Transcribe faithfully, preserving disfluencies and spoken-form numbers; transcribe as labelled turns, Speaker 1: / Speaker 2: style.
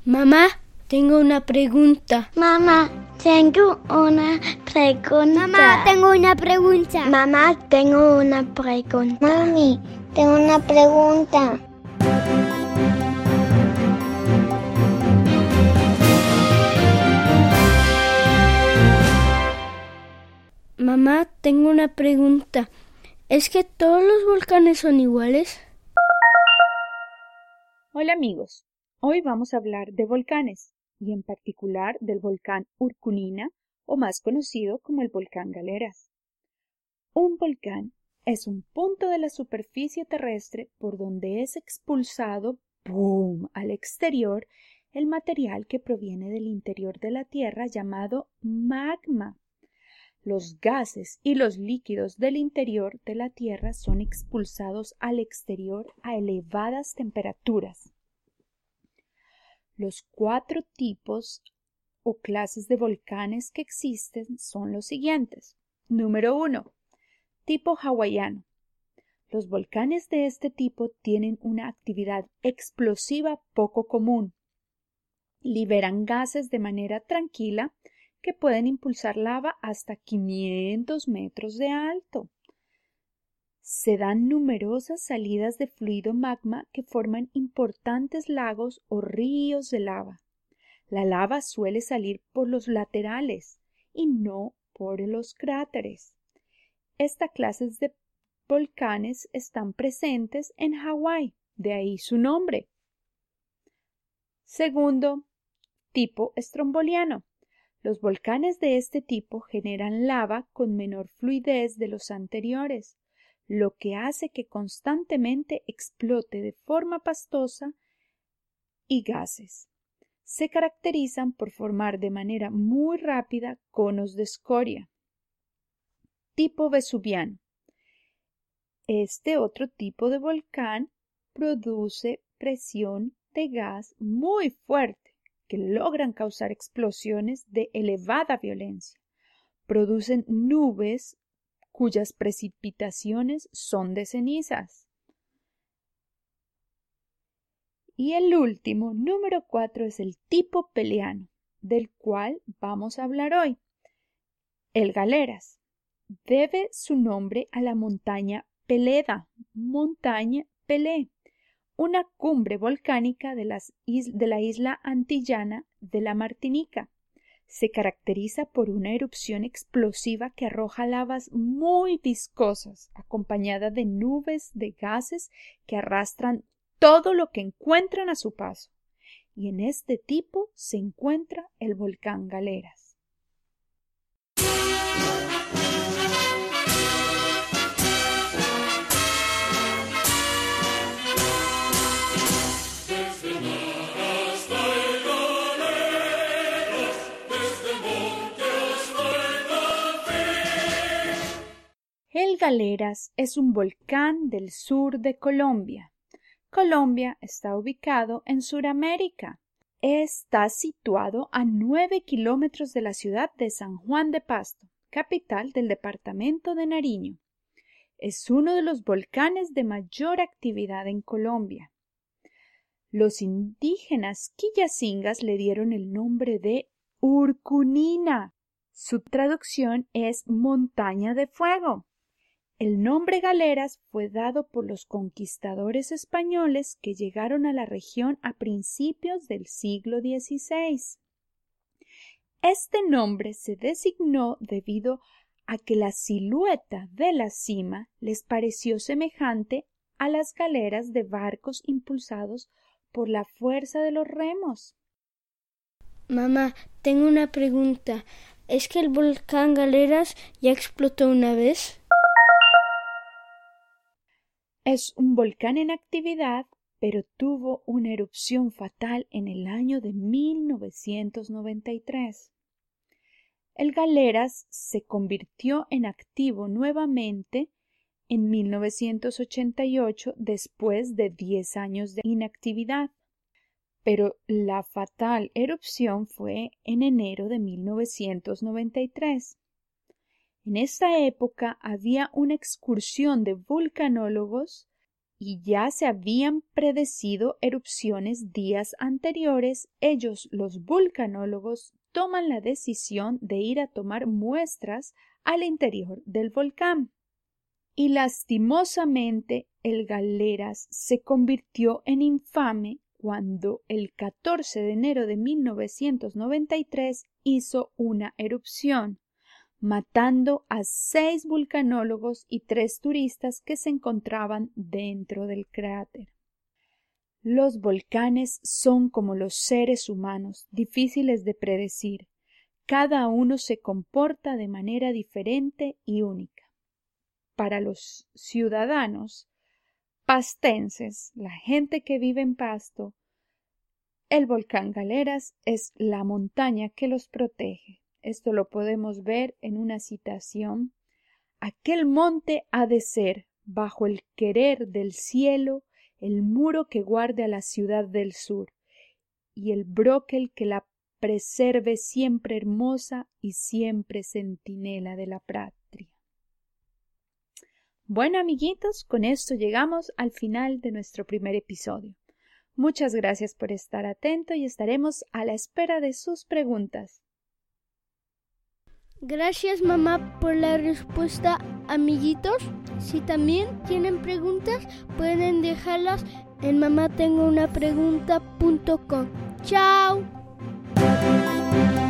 Speaker 1: Mamá, tengo una pregunta.
Speaker 2: Mamá, tengo una pregunta.
Speaker 3: Mamá, tengo una pregunta.
Speaker 2: Mamá, tengo una pregunta. Mami, tengo una pregunta.
Speaker 1: Mamá, tengo una pregunta. ¿Es que todos los volcanes son iguales?
Speaker 4: Hola amigos, hoy vamos a hablar de volcanes y en particular del volcán Urkunina o más conocido como el volcán Galeras. Un volcán es un punto de la superficie terrestre por donde es expulsado ¡pum!, al exterior el material que proviene del interior de la Tierra llamado magma. Los gases y los líquidos del interior de la Tierra son expulsados al exterior a elevadas temperaturas. Los cuatro tipos o clases de volcanes que existen son los siguientes. Número uno. Tipo hawaiano. Los volcanes de este tipo tienen una actividad explosiva poco común. Liberan gases de manera tranquila que pueden impulsar lava hasta quinientos metros de alto. Se dan numerosas salidas de fluido magma que forman importantes lagos o ríos de lava. La lava suele salir por los laterales y no por los cráteres. Esta clase de volcanes están presentes en Hawái, de ahí su nombre. Segundo, tipo estromboliano. Los volcanes de este tipo generan lava con menor fluidez de los anteriores, lo que hace que constantemente explote de forma pastosa y gases. Se caracterizan por formar de manera muy rápida conos de escoria. Tipo vesuviano. Este otro tipo de volcán produce presión de gas muy fuerte, que logran causar explosiones de elevada violencia. Producen nubes cuyas precipitaciones son de cenizas. Y el último, número cuatro, es el tipo peleano, del cual vamos a hablar hoy. El Galeras debe su nombre a la montaña Peleda, montaña Pelé, una cumbre volcánica de, las is- de la isla antillana de la Martinica. Se caracteriza por una erupción explosiva que arroja lavas muy viscosas, acompañada de nubes de gases que arrastran todo lo que encuentran a su paso. Y en este tipo se encuentra el volcán Galeras. El Galeras es un volcán del sur de Colombia. Colombia está ubicado en Sudamérica. Está situado a nueve kilómetros de la ciudad de San Juan de Pasto, capital del departamento de Nariño. Es uno de los volcanes de mayor actividad en Colombia. Los indígenas quillacingas le dieron el nombre de Urkunina. Su traducción es montaña de fuego. El nombre Galeras fue dado por los conquistadores españoles que llegaron a la región a principios del siglo dieciséis. Este nombre se designó debido a que la silueta de la cima les pareció semejante a las galeras de barcos impulsados por la fuerza de los remos.
Speaker 1: Mamá, tengo una pregunta. ¿Es que el volcán Galeras ya explotó una vez?
Speaker 4: Es un volcán en actividad, pero tuvo una erupción fatal en el año de mil novecientos noventa y tres. El Galeras se convirtió en activo nuevamente en mil novecientos ochenta y ocho después de diez años de inactividad, pero la fatal erupción fue en enero de mil novecientos noventa y tres. En esta época había una excursión de vulcanólogos y ya se habían predecido erupciones días anteriores, ellos, los vulcanólogos, toman la decisión de ir a tomar muestras al interior del volcán. Y lastimosamente el Galeras se convirtió en infame cuando el catorce de enero de mil novecientos noventa y tres hizo una erupción, matando a seis vulcanólogos y tres turistas que se encontraban dentro del cráter. Los volcanes son como los seres humanos, difíciles de predecir. Cada uno se comporta de manera diferente y única. Para los ciudadanos pastenses, la gente que vive en Pasto, el volcán Galeras es la montaña que los protege. Esto lo podemos ver en una citación. Aquel monte ha de ser, bajo el querer del cielo, el muro que guarde a la ciudad del sur, y el broquel que la preserve siempre hermosa y siempre centinela de la patria. Bueno, amiguitos, con esto llegamos al final de nuestro primer episodio. Muchas gracias por estar atento y estaremos a la espera de sus preguntas.
Speaker 1: Gracias, mamá, por la respuesta, amiguitos. Si también tienen preguntas, pueden dejarlas en mamá tengo una pregunta punto com. ¡Chao!